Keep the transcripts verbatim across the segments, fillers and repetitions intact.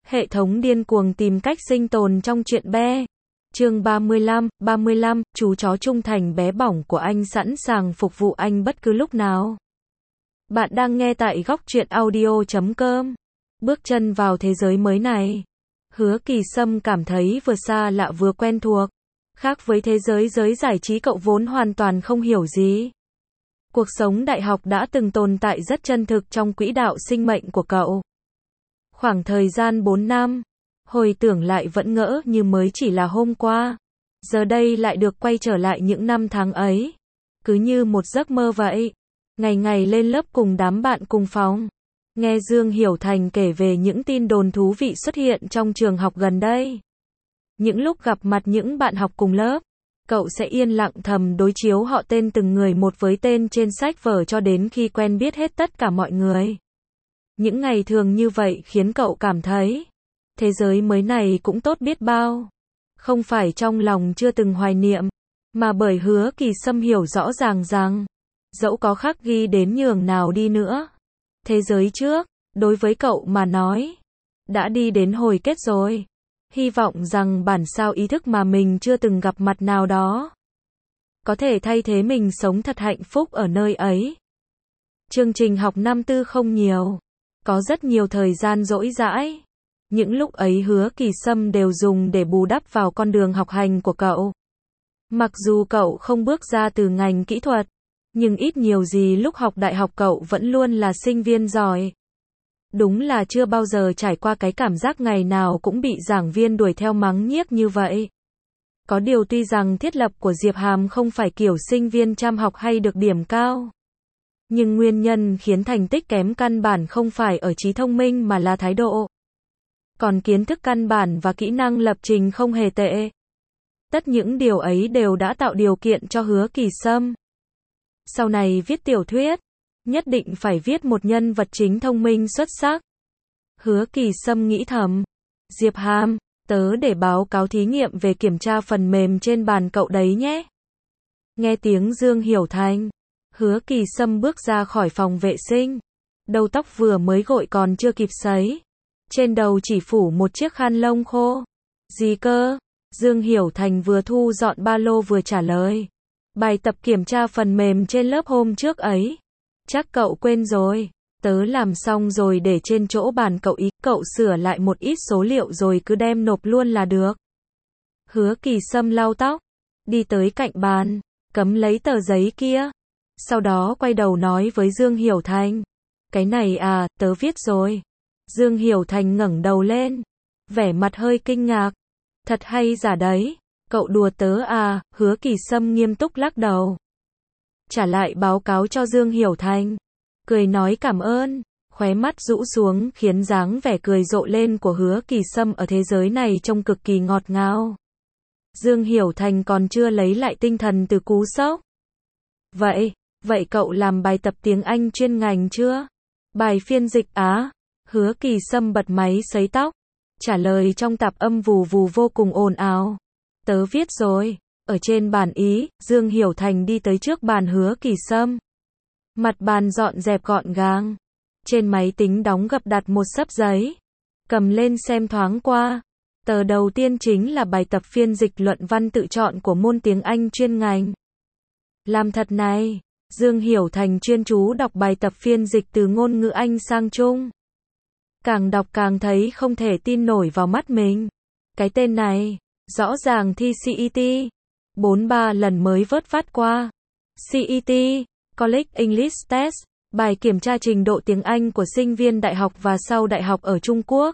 Hệ thống điên cuồng tìm cách sinh tồn trong chuyện be. Chương ba mươi lăm, ba mươi lăm, chú chó trung thành bé bỏng của anh sẵn sàng phục vụ anh bất cứ lúc nào. Bạn đang nghe tại góc truyện audio chấm com. Bước chân vào thế giới mới này, Hứa Kỳ Sâm cảm thấy vừa xa lạ vừa quen thuộc. Khác với thế giới giới giải trí cậu vốn hoàn toàn không hiểu gì. Cuộc sống đại học đã từng tồn tại rất chân thực trong quỹ đạo sinh mệnh của cậu. Khoảng thời gian bốn năm, hồi tưởng lại vẫn ngỡ như mới chỉ là hôm qua. Giờ đây lại được quay trở lại những năm tháng ấy. Cứ như một giấc mơ vậy. Ngày ngày lên lớp cùng đám bạn cùng phòng. Nghe Dương Hiểu Thành kể về những tin đồn thú vị xuất hiện trong trường học gần đây. Những lúc gặp mặt những bạn học cùng lớp, cậu sẽ yên lặng thầm đối chiếu họ tên từng người một với tên trên sách vở cho đến khi quen biết hết tất cả mọi người. Những ngày thường như vậy khiến cậu cảm thấy, thế giới mới này cũng tốt biết bao. Không phải trong lòng chưa từng hoài niệm, mà bởi Hứa Kỳ Sâm hiểu rõ ràng rằng, dẫu có khắc ghi đến nhường nào đi nữa, thế giới trước, đối với cậu mà nói, đã đi đến hồi kết rồi. Hy vọng rằng bản sao ý thức mà mình chưa từng gặp mặt nào đó, có thể thay thế mình sống thật hạnh phúc ở nơi ấy. Chương trình học năm tư không nhiều, có rất nhiều thời gian rỗi rãi. Những lúc ấy Hứa Kỳ Sâm đều dùng để bù đắp vào con đường học hành của cậu. Mặc dù cậu không bước ra từ ngành kỹ thuật, nhưng ít nhiều gì lúc học đại học cậu vẫn luôn là sinh viên giỏi. Đúng là chưa bao giờ trải qua cái cảm giác ngày nào cũng bị giảng viên đuổi theo mắng nhiếc như vậy. Có điều tuy rằng thiết lập của Diệp Hàm không phải kiểu sinh viên chăm học hay được điểm cao, nhưng nguyên nhân khiến thành tích kém căn bản không phải ở trí thông minh mà là thái độ. Còn kiến thức căn bản và kỹ năng lập trình không hề tệ. Tất những điều ấy đều đã tạo điều kiện cho Hứa Kỳ Sâm sau này viết tiểu thuyết, nhất định phải viết một nhân vật chính thông minh xuất sắc. Hứa Kỳ Sâm nghĩ thầm, Diệp Hàm, tớ để báo cáo thí nghiệm về kiểm tra phần mềm trên bàn cậu đấy nhé. Nghe tiếng Dương Hiểu Thành, Hứa Kỳ Sâm bước ra khỏi phòng vệ sinh. Đầu tóc vừa mới gội còn chưa kịp sấy. Trên đầu chỉ phủ một chiếc khăn lông khô. Gì cơ? Dương Hiểu Thành vừa thu dọn ba lô vừa trả lời. Bài tập kiểm tra phần mềm trên lớp hôm trước ấy. Chắc cậu quên rồi. Tớ làm xong rồi để trên chỗ bàn cậu ý. Cậu sửa lại một ít số liệu rồi cứ đem nộp luôn là được. Hứa Kỳ Sâm lau tóc, đi tới cạnh bàn, cắm lấy tờ giấy kia. Sau đó quay đầu nói với Dương Hiểu Thành. Cái này à, tớ viết rồi. Dương Hiểu Thành ngẩng đầu lên, vẻ mặt hơi kinh ngạc. Thật hay giả đấy, cậu đùa tớ à? Hứa Kỳ Sâm nghiêm túc lắc đầu. Trả lại báo cáo cho Dương Hiểu Thành, cười nói cảm ơn, khóe mắt rũ xuống khiến dáng vẻ cười rộ lên của Hứa Kỳ Sâm ở thế giới này trông cực kỳ ngọt ngào. Dương Hiểu Thành còn chưa lấy lại tinh thần từ cú sốc. Vậy, vậy cậu làm bài tập tiếng Anh chuyên ngành chưa? Bài phiên dịch á? Hứa Kỳ Sâm bật máy sấy tóc, trả lời trong tạp âm vù vù vô cùng ồn ào. Tớ viết rồi. Ở trên bàn ý, Dương Hiểu Thành đi tới trước bàn Hứa Kỳ Sâm. Mặt bàn dọn dẹp gọn gàng. Trên máy tính đóng gập đặt một xấp giấy. Cầm lên xem thoáng qua. Tờ đầu tiên chính là bài tập phiên dịch luận văn tự chọn của môn tiếng Anh chuyên ngành. Làm thật này. Dương Hiểu Thành chuyên chú đọc bài tập phiên dịch từ ngôn ngữ Anh sang Trung. Càng đọc càng thấy không thể tin nổi vào mắt mình. Cái tên này, rõ ràng thi xê e tê, bốn ba lần mới vớt vát qua. xê e tê, College English Test, bài kiểm tra trình độ tiếng Anh của sinh viên đại học và sau đại học ở Trung Quốc.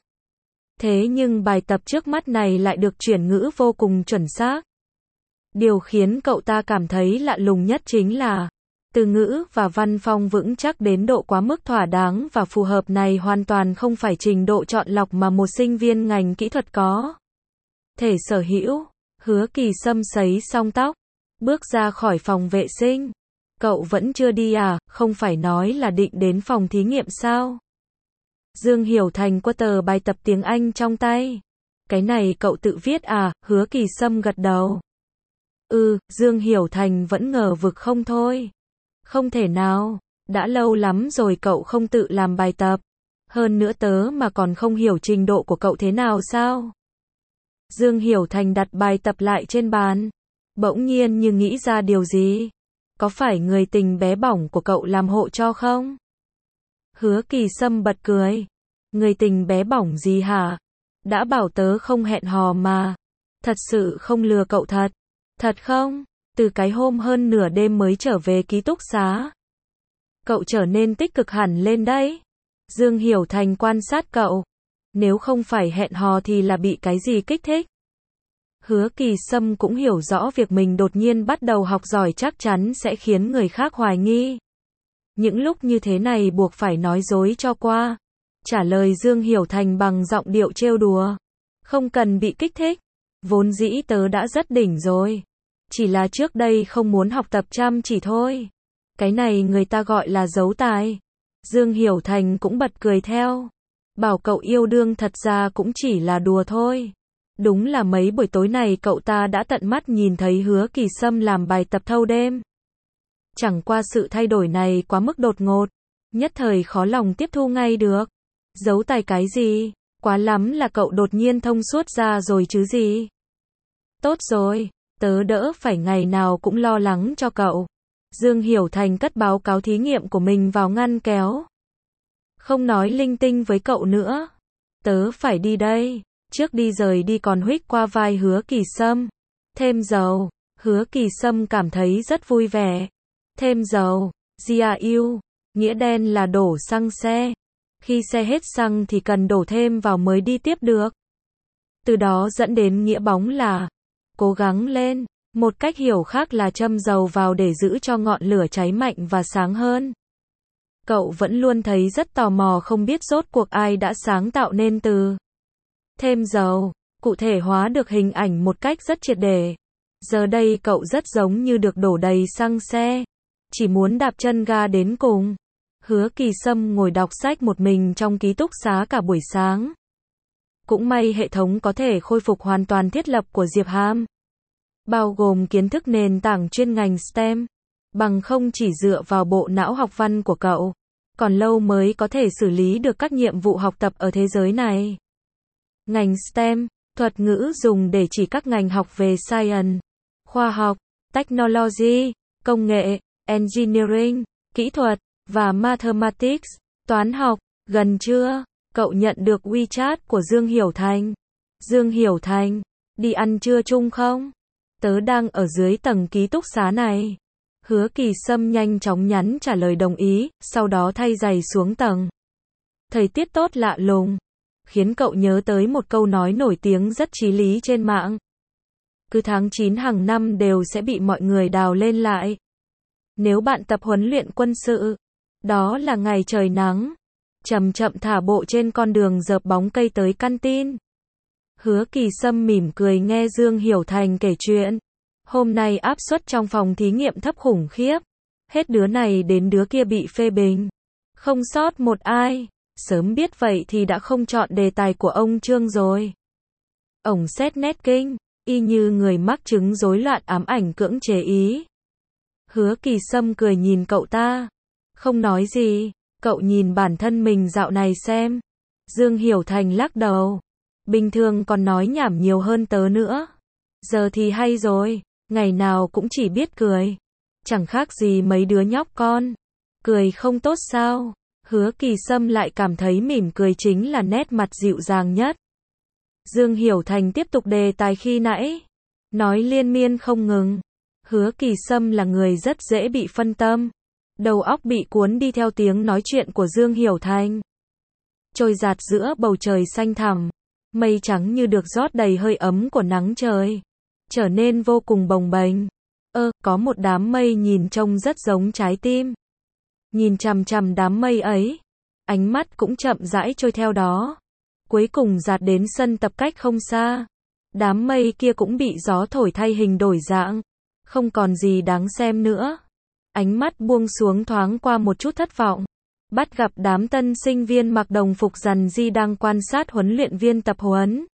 Thế nhưng bài tập trước mắt này lại được chuyển ngữ vô cùng chuẩn xác. Điều khiến cậu ta cảm thấy lạ lùng nhất chính là, từ ngữ và văn phong vững chắc đến độ quá mức thỏa đáng và phù hợp này hoàn toàn không phải trình độ chọn lọc mà một sinh viên ngành kỹ thuật có thể sở hữu. Hứa Kỳ Sâm sấy xong tóc, bước ra khỏi phòng vệ sinh. Cậu vẫn chưa đi à? Không phải nói là định đến phòng thí nghiệm sao? Dương Hiểu Thành quơ tờ bài tập tiếng Anh trong tay. Cái này cậu tự viết à? Hứa Kỳ Sâm gật đầu. Ừ, Dương Hiểu Thành vẫn ngờ vực không thôi. Không thể nào, đã lâu lắm rồi cậu không tự làm bài tập. Hơn nữa tớ mà còn không hiểu trình độ của cậu thế nào sao? Dương Hiểu Thành đặt bài tập lại trên bàn. Bỗng nhiên như nghĩ ra điều gì. Có phải người tình bé bỏng của cậu làm hộ cho không? Hứa Kỳ Sâm bật cười. Người tình bé bỏng gì hả? Đã bảo tớ không hẹn hò mà. Thật sự không lừa cậu thật. Thật không? Từ cái hôm hơn nửa đêm mới trở về ký túc xá. Cậu trở nên tích cực hẳn lên đấy. Dương Hiểu Thành quan sát cậu. Nếu không phải hẹn hò thì là bị cái gì kích thích? Hứa Kỳ Sâm cũng hiểu rõ việc mình đột nhiên bắt đầu học giỏi chắc chắn sẽ khiến người khác hoài nghi. Những lúc như thế này buộc phải nói dối cho qua. Trả lời Dương Hiểu Thành bằng giọng điệu trêu đùa. Không cần bị kích thích. Vốn dĩ tớ đã rất đỉnh rồi. Chỉ là trước đây không muốn học tập chăm chỉ thôi. Cái này người ta gọi là giấu tài. Dương Hiểu Thành cũng bật cười theo. Bảo cậu yêu đương thật ra cũng chỉ là đùa thôi. Đúng là mấy buổi tối này cậu ta đã tận mắt nhìn thấy Hứa Kỳ Sâm làm bài tập thâu đêm. Chẳng qua sự thay đổi này quá mức đột ngột. Nhất thời khó lòng tiếp thu ngay được. Giấu tài cái gì? Quá lắm là cậu đột nhiên thông suốt ra rồi chứ gì? Tốt rồi, tớ đỡ phải ngày nào cũng lo lắng cho cậu. Dương Hiểu Thành cất báo cáo thí nghiệm của mình vào ngăn kéo. Không nói linh tinh với cậu nữa. Tớ phải đi đây. Trước đi rời đi còn huých qua vai Hứa Kỳ Sâm. Thêm dầu. Hứa Kỳ Sâm cảm thấy rất vui vẻ. Thêm dầu. Gia yêu. Nghĩa đen là đổ xăng xe. Khi xe hết xăng thì cần đổ thêm vào mới đi tiếp được. Từ đó dẫn đến nghĩa bóng là cố gắng lên. Một cách hiểu khác là châm dầu vào để giữ cho ngọn lửa cháy mạnh và sáng hơn. Cậu vẫn luôn thấy rất tò mò không biết rốt cuộc ai đã sáng tạo nên từ thêm dầu, cụ thể hóa được hình ảnh một cách rất triệt để. Giờ đây cậu rất giống như được đổ đầy xăng xe. Chỉ muốn đạp chân ga đến cùng. Hứa Kỳ Sâm ngồi đọc sách một mình trong ký túc xá cả buổi sáng. Cũng may hệ thống có thể khôi phục hoàn toàn thiết lập của Diệp Hàm. Bao gồm kiến thức nền tảng chuyên ngành STEM. Bằng không chỉ dựa vào bộ não học văn của cậu. Còn lâu mới có thể xử lý được các nhiệm vụ học tập ở thế giới này. Ngành STEM, thuật ngữ dùng để chỉ các ngành học về science, khoa học, technology, công nghệ, engineering, kỹ thuật, và mathematics, toán học. Gần chưa? Cậu nhận được WeChat của Dương Hiểu Thành. Dương Hiểu Thành, đi ăn trưa chung không? Tớ đang ở dưới tầng ký túc xá này. Hứa Kỳ Sâm nhanh chóng nhắn trả lời đồng ý, sau đó thay giày xuống tầng. Thời tiết tốt lạ lùng, khiến cậu nhớ tới một câu nói nổi tiếng rất chí lý trên mạng. Cứ tháng chín hàng năm đều sẽ bị mọi người đào lên lại. Nếu bạn tập huấn luyện quân sự, đó là ngày trời nắng, chậm chậm thả bộ trên con đường dợp bóng cây tới căn tin. Hứa Kỳ Sâm mỉm cười nghe Dương Hiểu Thành kể chuyện. Hôm nay áp suất trong phòng thí nghiệm thấp khủng khiếp. Hết đứa này đến đứa kia bị phê bình. Không sót một ai. Sớm biết vậy thì đã không chọn đề tài của ông Trương rồi. Ổng xét nét kinh, y như người mắc chứng rối loạn ám ảnh cưỡng chế ý. Hứa Kỳ Sâm cười nhìn cậu ta. Không nói gì, cậu nhìn bản thân mình dạo này xem. Dương Hiểu Thành lắc đầu. Bình thường còn nói nhảm nhiều hơn tớ nữa. Giờ thì hay rồi, ngày nào cũng chỉ biết cười. Chẳng khác gì mấy đứa nhóc con. Cười không tốt sao? Hứa Kỳ Sâm lại cảm thấy mỉm cười chính là nét mặt dịu dàng nhất. Dương Hiểu Thành tiếp tục đề tài khi nãy. Nói liên miên không ngừng. Hứa Kỳ Sâm là người rất dễ bị phân tâm. Đầu óc bị cuốn đi theo tiếng nói chuyện của Dương Hiểu Thành. Trôi dạt giữa bầu trời xanh thẳm. Mây trắng như được rót đầy hơi ấm của nắng trời. Trở nên vô cùng bồng bềnh. Ơ, có một đám mây nhìn trông rất giống trái tim. Nhìn chằm chằm đám mây ấy. Ánh mắt cũng chậm rãi trôi theo đó. Cuối cùng dạt đến sân tập cách không xa. Đám mây kia cũng bị gió thổi thay hình đổi dạng. Không còn gì đáng xem nữa. Ánh mắt buông xuống thoáng qua một chút thất vọng. Bắt gặp đám tân sinh viên mặc đồng phục rằn di đang quan sát huấn luyện viên tập huấn.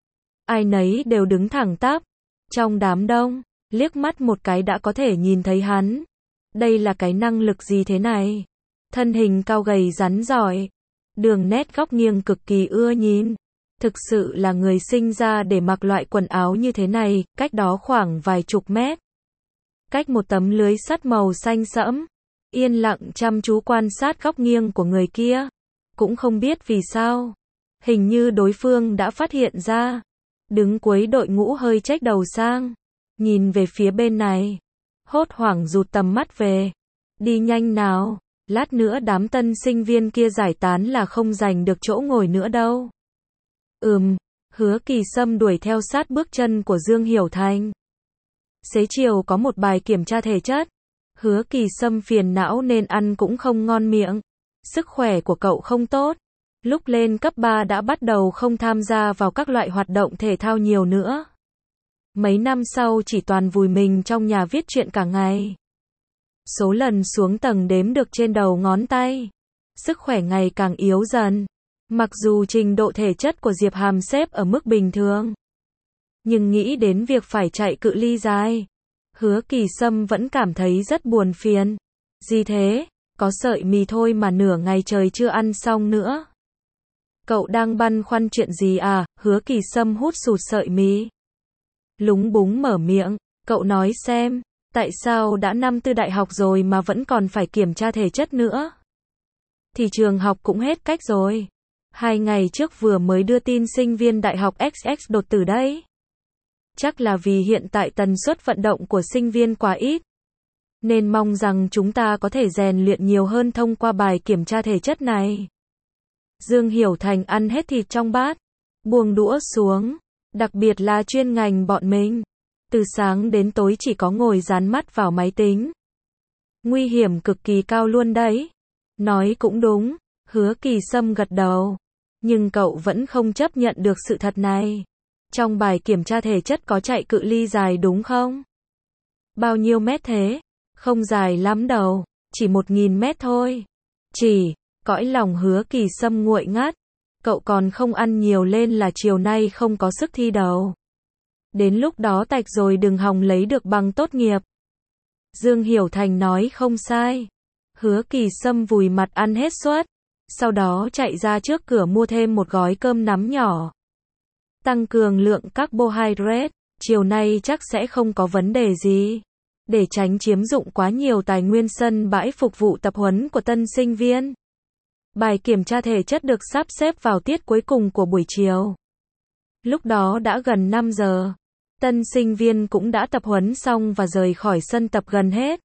Ai nấy đều đứng thẳng tắp. Trong đám đông, liếc mắt một cái đã có thể nhìn thấy hắn. Đây là cái năng lực gì thế này? Thân hình cao gầy rắn giỏi. Đường nét góc nghiêng cực kỳ ưa nhìn. Thực sự là người sinh ra để mặc loại quần áo như thế này, cách đó khoảng vài chục mét. Cách một tấm lưới sắt màu xanh sẫm. Yên lặng chăm chú quan sát góc nghiêng của người kia. Cũng không biết vì sao. Hình như đối phương đã phát hiện ra. Đứng cuối đội ngũ hơi chếch đầu sang. Nhìn về phía bên này. Hốt hoảng rụt tầm mắt về. Đi nhanh nào. Lát nữa đám tân sinh viên kia giải tán là không giành được chỗ ngồi nữa đâu. Ừm, Hứa Kỳ Sâm đuổi theo sát bước chân của Dương Hiểu Thành. Xế chiều có một bài kiểm tra thể chất. Hứa Kỳ Sâm phiền não nên ăn cũng không ngon miệng. Sức khỏe của cậu không tốt. Lúc lên cấp ba đã bắt đầu không tham gia vào các loại hoạt động thể thao nhiều nữa. Mấy năm sau chỉ toàn vùi mình trong nhà viết truyện cả ngày. Số lần xuống tầng đếm được trên đầu ngón tay. Sức khỏe ngày càng yếu dần. Mặc dù trình độ thể chất của Diệp Hàm xếp ở mức bình thường. Nhưng nghĩ đến việc phải chạy cự ly dài. Hứa Kỳ Sâm vẫn cảm thấy rất buồn phiền. Gì thế? Có sợi mì thôi mà nửa ngày trời chưa ăn xong nữa. Cậu đang băn khoăn chuyện gì à? Hứa Kỳ Sâm hút sụt sợi mì. Lúng búng mở miệng. Cậu nói xem. Tại sao đã năm tư đại học rồi mà vẫn còn phải kiểm tra thể chất nữa? Thì trường học cũng hết cách rồi. Hai ngày trước vừa mới đưa tin sinh viên đại học ích ích đột tử đấy. Chắc là vì hiện tại tần suất vận động của sinh viên quá ít. Nên mong rằng chúng ta có thể rèn luyện nhiều hơn thông qua bài kiểm tra thể chất này. Dương Hiểu Thành ăn hết thịt trong bát. Buông đũa xuống. Đặc biệt là chuyên ngành bọn mình. Từ sáng đến tối chỉ có ngồi dán mắt vào máy tính. Nguy hiểm cực kỳ cao luôn đấy. Nói cũng đúng. Hứa Kỳ Sâm gật đầu. Nhưng cậu vẫn không chấp nhận được sự thật này. Trong bài kiểm tra thể chất có chạy cự ly dài đúng không? Bao nhiêu mét thế? Không dài lắm đâu. Chỉ một nghìn mét thôi. Chỉ, cõi lòng Hứa Kỳ Sâm nguội ngắt. Cậu còn không ăn nhiều lên là chiều nay không có sức thi đầu. Đến lúc đó tạch rồi đừng hòng lấy được bằng tốt nghiệp. Dương Hiểu Thành nói không sai. Hứa Kỳ Sâm vùi mặt ăn hết suất. Sau đó chạy ra trước cửa mua thêm một gói cơm nắm nhỏ. Tăng cường lượng carbohydrate. Chiều nay chắc sẽ không có vấn đề gì. Để tránh chiếm dụng quá nhiều tài nguyên sân bãi phục vụ tập huấn của tân sinh viên. Bài kiểm tra thể chất được sắp xếp vào tiết cuối cùng của buổi chiều. Lúc đó đã gần năm giờ. Tân sinh viên cũng đã tập huấn xong và rời khỏi sân tập gần hết.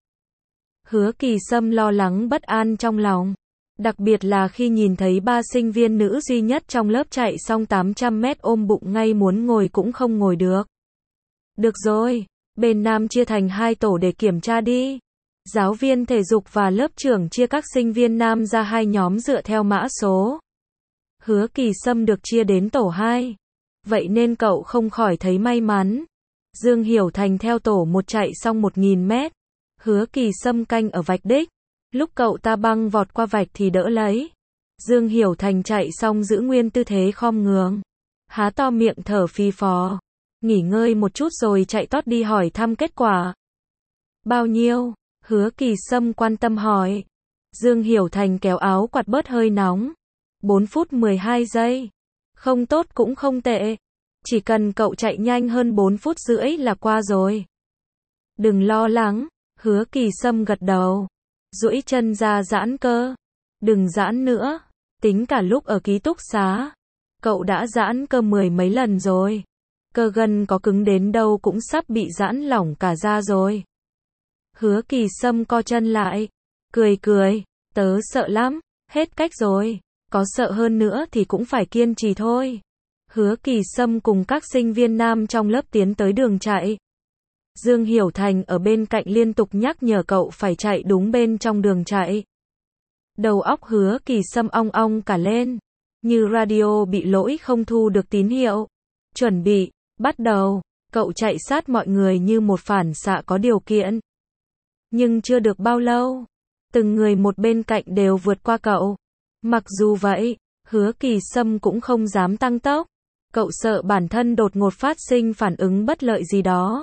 Hứa Kỳ Sâm lo lắng bất an trong lòng. Đặc biệt là khi nhìn thấy ba sinh viên nữ duy nhất trong lớp chạy xong tám trăm mét ôm bụng ngay muốn ngồi cũng không ngồi được. Được rồi, bên nam chia thành hai tổ để kiểm tra đi. Giáo viên thể dục và lớp trưởng chia các sinh viên nam ra hai nhóm dựa theo mã số. Hứa Kỳ Sâm được chia đến tổ hai. Vậy nên cậu không khỏi thấy may mắn. Dương Hiểu Thành theo tổ một chạy xong một nghìn mét. Hứa Kỳ Sâm canh ở vạch đích. Lúc cậu ta băng vọt qua vạch thì đỡ lấy. Dương Hiểu Thành chạy xong giữ nguyên tư thế khom ngường. Há to miệng thở phì phò. Nghỉ ngơi một chút rồi chạy tót đi hỏi thăm kết quả. Bao nhiêu? Hứa Kỳ Sâm quan tâm hỏi. Dương Hiểu Thành kéo áo quạt bớt hơi nóng. bốn phút mười hai giây. Không tốt cũng không tệ. Chỉ cần cậu chạy nhanh hơn bốn phút rưỡi là qua rồi. Đừng lo lắng. Hứa Kỳ Sâm gật đầu. Duỗi chân ra giãn cơ. Đừng giãn nữa. Tính cả lúc ở ký túc xá. Cậu đã giãn cơ mười mấy lần rồi. Cơ gân có cứng đến đâu cũng sắp bị giãn lỏng cả ra rồi. Hứa Kỳ Sâm co chân lại. Cười cười. Tớ sợ lắm. Hết cách rồi. Có sợ hơn nữa thì cũng phải kiên trì thôi. Hứa Kỳ Sâm cùng các sinh viên nam trong lớp tiến tới đường chạy. Dương Hiểu Thành ở bên cạnh liên tục nhắc nhở cậu phải chạy đúng bên trong đường chạy. Đầu óc Hứa Kỳ Sâm ong ong cả lên. Như radio bị lỗi không thu được tín hiệu. Chuẩn bị, bắt đầu. Cậu chạy sát mọi người như một phản xạ có điều kiện. Nhưng chưa được bao lâu. Từng người một bên cạnh đều vượt qua cậu. Mặc dù vậy, Hứa Kỳ Sâm cũng không dám tăng tốc. Cậu sợ bản thân đột ngột phát sinh phản ứng bất lợi gì đó.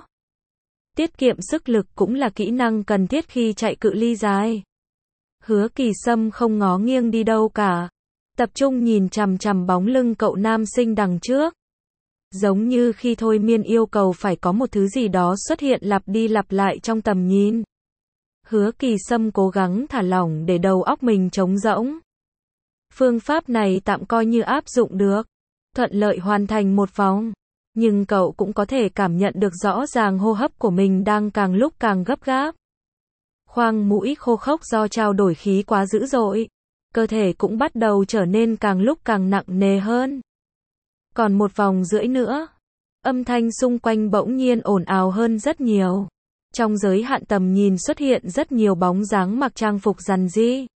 Tiết kiệm sức lực cũng là kỹ năng cần thiết khi chạy cự ly dài. Hứa Kỳ Sâm không ngó nghiêng đi đâu cả. tập trung nhìn chằm chằm bóng lưng cậu nam sinh đằng trước. Giống như khi thôi miên yêu cầu phải có một thứ gì đó xuất hiện lặp đi lặp lại trong tầm nhìn. Hứa Kỳ Sâm cố gắng thả lỏng để đầu óc mình trống rỗng. Phương pháp này tạm coi như áp dụng được, thuận lợi hoàn thành một vòng. Nhưng cậu cũng có thể cảm nhận được rõ ràng hô hấp của mình đang càng lúc càng gấp gáp. Khoang mũi khô khốc do trao đổi khí quá dữ dội. Cơ thể cũng bắt đầu trở nên càng lúc càng nặng nề hơn. Còn một vòng rưỡi nữa. Âm thanh xung quanh bỗng nhiên ồn ào hơn rất nhiều. Trong giới hạn tầm nhìn xuất hiện rất nhiều bóng dáng mặc trang phục rằn ri.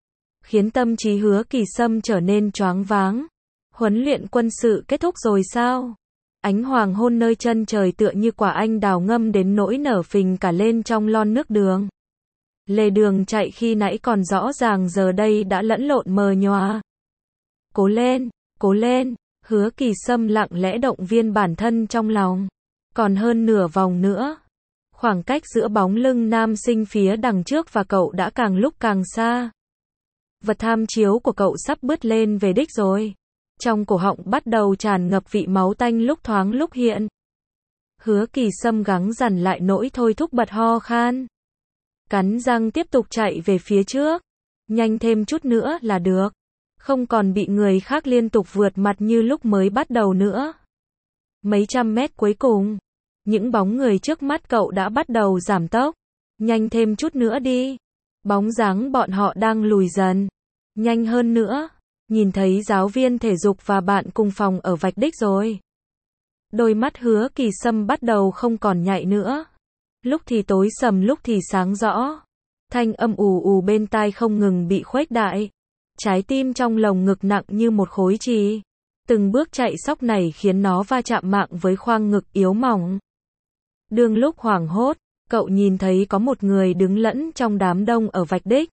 Khiến tâm trí Hứa Kỳ Sâm trở nên choáng váng. Huấn luyện quân sự kết thúc rồi sao? Ánh hoàng hôn nơi chân trời tựa như quả anh đào ngâm đến nỗi nở phình cả lên trong lon nước đường. Lề đường chạy khi nãy còn rõ ràng giờ đây đã lẫn lộn mờ nhòa. Cố lên, cố lên, Hứa Kỳ Sâm lặng lẽ động viên bản thân trong lòng. Còn hơn nửa vòng nữa. Khoảng cách giữa bóng lưng nam sinh phía đằng trước và cậu đã càng lúc càng xa. Vật tham chiếu của cậu sắp bứt lên về đích rồi. Trong cổ họng bắt đầu tràn ngập vị máu tanh lúc thoáng lúc hiện. Hứa Kỳ Sâm gắng dằn lại nỗi thôi thúc bật ho khan. Cắn răng tiếp tục chạy về phía trước. Nhanh thêm chút nữa là được. Không còn bị người khác liên tục vượt mặt như lúc mới bắt đầu nữa. Mấy trăm mét cuối cùng. Những bóng người trước mắt cậu đã bắt đầu giảm tốc. Nhanh thêm chút nữa đi. Bóng dáng bọn họ đang lùi dần. Nhanh hơn nữa. Nhìn thấy giáo viên thể dục và bạn cùng phòng ở vạch đích rồi. Đôi mắt Hứa Kỳ Sâm bắt đầu không còn nhạy nữa. Lúc thì tối sầm lúc thì sáng rõ. Thanh âm ù ù bên tai không ngừng bị khuếch đại. Trái tim trong lồng ngực nặng như một khối trì. Từng bước chạy sóc này khiến nó va chạm mạng với khoang ngực yếu mỏng. Đương lúc hoảng hốt, cậu nhìn thấy có một người đứng lẫn trong đám đông ở vạch đích.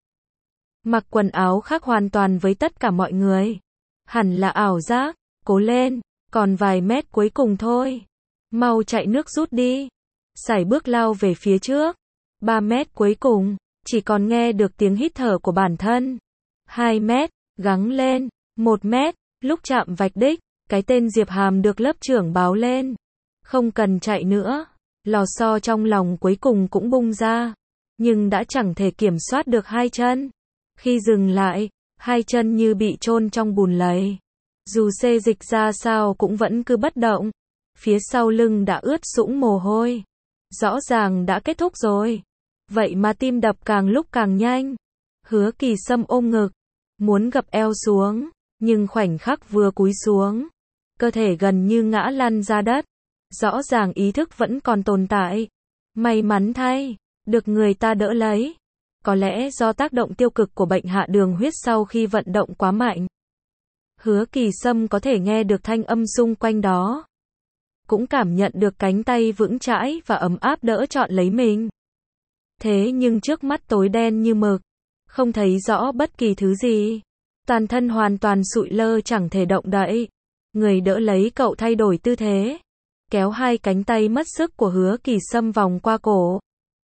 Mặc quần áo khác hoàn toàn với tất cả mọi người. Hẳn là ảo giác, cố lên, còn vài mét cuối cùng thôi. Mau chạy nước rút đi. Sải bước lao về phía trước. Ba mét cuối cùng, chỉ còn nghe được tiếng hít thở của bản thân. Hai mét, gắng lên. Một mét, lúc chạm vạch đích, cái tên Diệp Hàm được lớp trưởng báo lên. Không cần chạy nữa. Lò xo trong lòng cuối cùng cũng bung ra. Nhưng đã chẳng thể kiểm soát được hai chân. Khi dừng lại, hai chân như bị chôn trong bùn lầy. Dù xê dịch ra sao cũng vẫn cứ bất động. Phía sau lưng đã ướt sũng mồ hôi. Rõ ràng đã kết thúc rồi. Vậy mà tim đập càng lúc càng nhanh. Hứa Kỳ Sâm ôm ngực. Muốn gập eo xuống. Nhưng khoảnh khắc vừa cúi xuống. Cơ thể gần như ngã lăn ra đất. Rõ ràng ý thức vẫn còn tồn tại. May mắn thay. Được người ta đỡ lấy. Có lẽ do tác động tiêu cực của bệnh hạ đường huyết sau khi vận động quá mạnh. Hứa Kỳ Sâm có thể nghe được thanh âm xung quanh đó. Cũng cảm nhận được cánh tay vững chãi và ấm áp đỡ trọn lấy mình. Thế nhưng trước mắt tối đen như mực. Không thấy rõ bất kỳ thứ gì. Toàn thân hoàn toàn sụi lơ chẳng thể động đậy. Người đỡ lấy cậu thay đổi tư thế. Kéo hai cánh tay mất sức của Hứa Kỳ Sâm vòng qua cổ.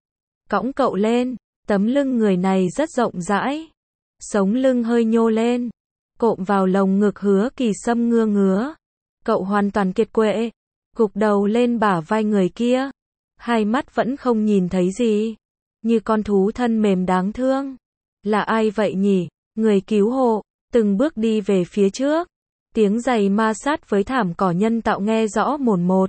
Cõng cậu lên. Tấm lưng người này rất rộng rãi. Sống lưng hơi nhô lên. Cộm vào lồng ngực Hứa Kỳ Sâm ngưa ngứa. Cậu hoàn toàn kiệt quệ. Gục đầu lên bả vai người kia. Hai mắt vẫn không nhìn thấy gì. Như con thú thân mềm đáng thương. Là ai vậy nhỉ? Người cứu hộ. Từng bước đi về phía trước. Tiếng giày ma sát với thảm cỏ nhân tạo nghe rõ mồn một.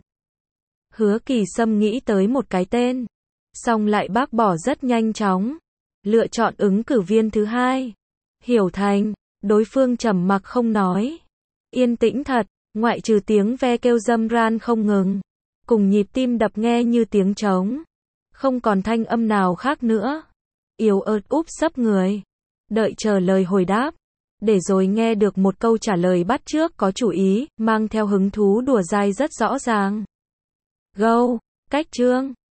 Hứa Kỳ Sâm nghĩ tới một cái tên. Xong lại bác bỏ rất nhanh chóng. Lựa chọn ứng cử viên thứ hai. Hiểu Thành. Đối phương trầm mặc không nói. Yên tĩnh thật. Ngoại trừ tiếng ve kêu râm ran không ngừng. Cùng nhịp tim đập nghe như tiếng trống. Không còn thanh âm nào khác nữa. Yếu ớt úp sấp người. Đợi chờ lời hồi đáp. Để rồi nghe được một câu trả lời bắt chước có chủ ý, mang theo hứng thú đùa dai rất rõ ràng. Go, cách chương.